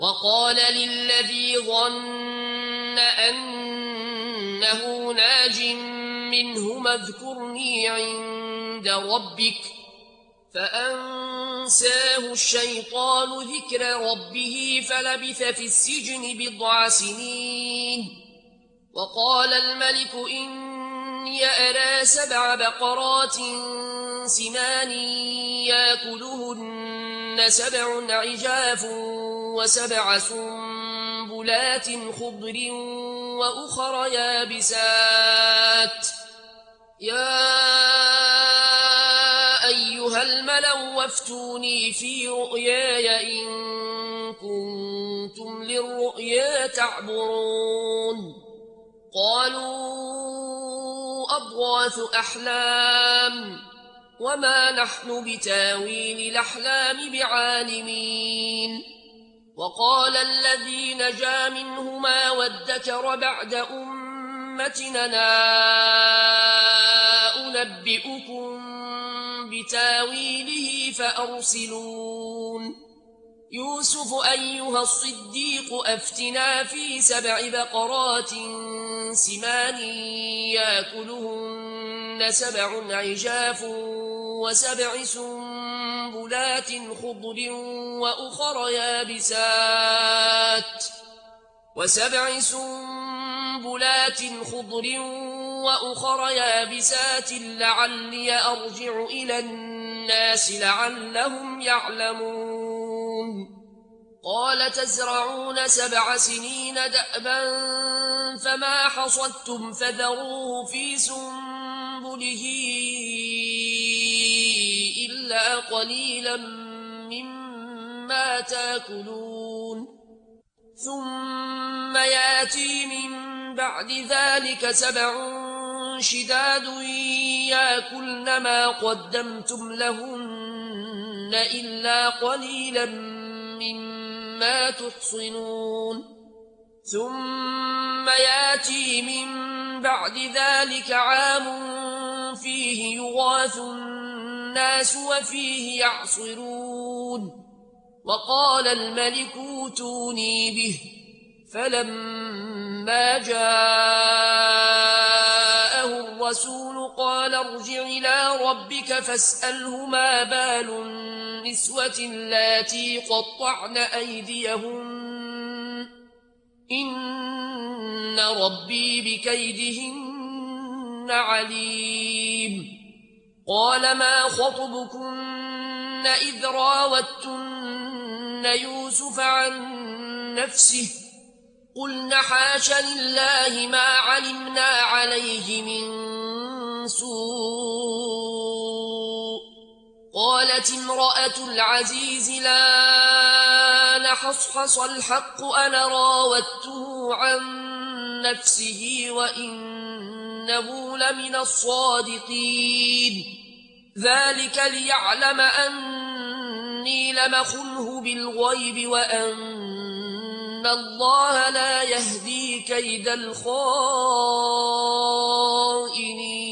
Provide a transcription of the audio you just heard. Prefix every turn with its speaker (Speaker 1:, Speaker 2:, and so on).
Speaker 1: وقال للذي ظن أنه ناج منهما اذكرني عند ربك فأنساه الشيطان ذكر ربه فلبث في السجن بضع سنين. وقال الملك إني أرى 7 بقرات سمان يأكلهن 7 عجاف و7 سنبلات خضر وأخر يابسات يا أيها الملأ وافتوني في رؤياي إن كنتم للرؤيا تعبرون. قالوا أضغاث أحلام وما نحن بتاويل الأحلام بعالمين. وقال الذي نجا منهما وادكر بعد أمتنا أنبئكم بتاويله فأرسلون. يوسف أيها الصديق أفتنا في 7 بقرات سمان يأكلهن 7 عجاف و7 سنبلات خضر وأخر يابسات لعلي أرجع إلى الناس لعلهم يعلمون. قال تزرعون 7 سنين دأبا فما حصدتم فذروه في سنبله إلا قليلا مما تأكلون. ثم يأتي من بعد ذلك 7 شداد يأكلن ما قدمتم لهن إلا قليلا مما تحصنون. ثم يأتي من بعد ذلك عام فيه يغاث الناس وفيه يعصرون. وقال الملك اوتوني به فلما جاءه الرسول قال ارجع إلى ربك فاسأله ما بال النسوة اللاتي قطعن أيديهن إن ربي بكيدهن عليم. قال ما خطبكن إذ راوتن يوسف عن نفسه قلن حاش لله ما علمنا عليه من سوء. قالت امرأة العزيز لا نحصحص الحق أنا راودته عن نفسه وإنه لمن الصادقين. ذلك ليعلم أني لمخنه بالغيب وأن الله لا يهدي كيد الخائنين.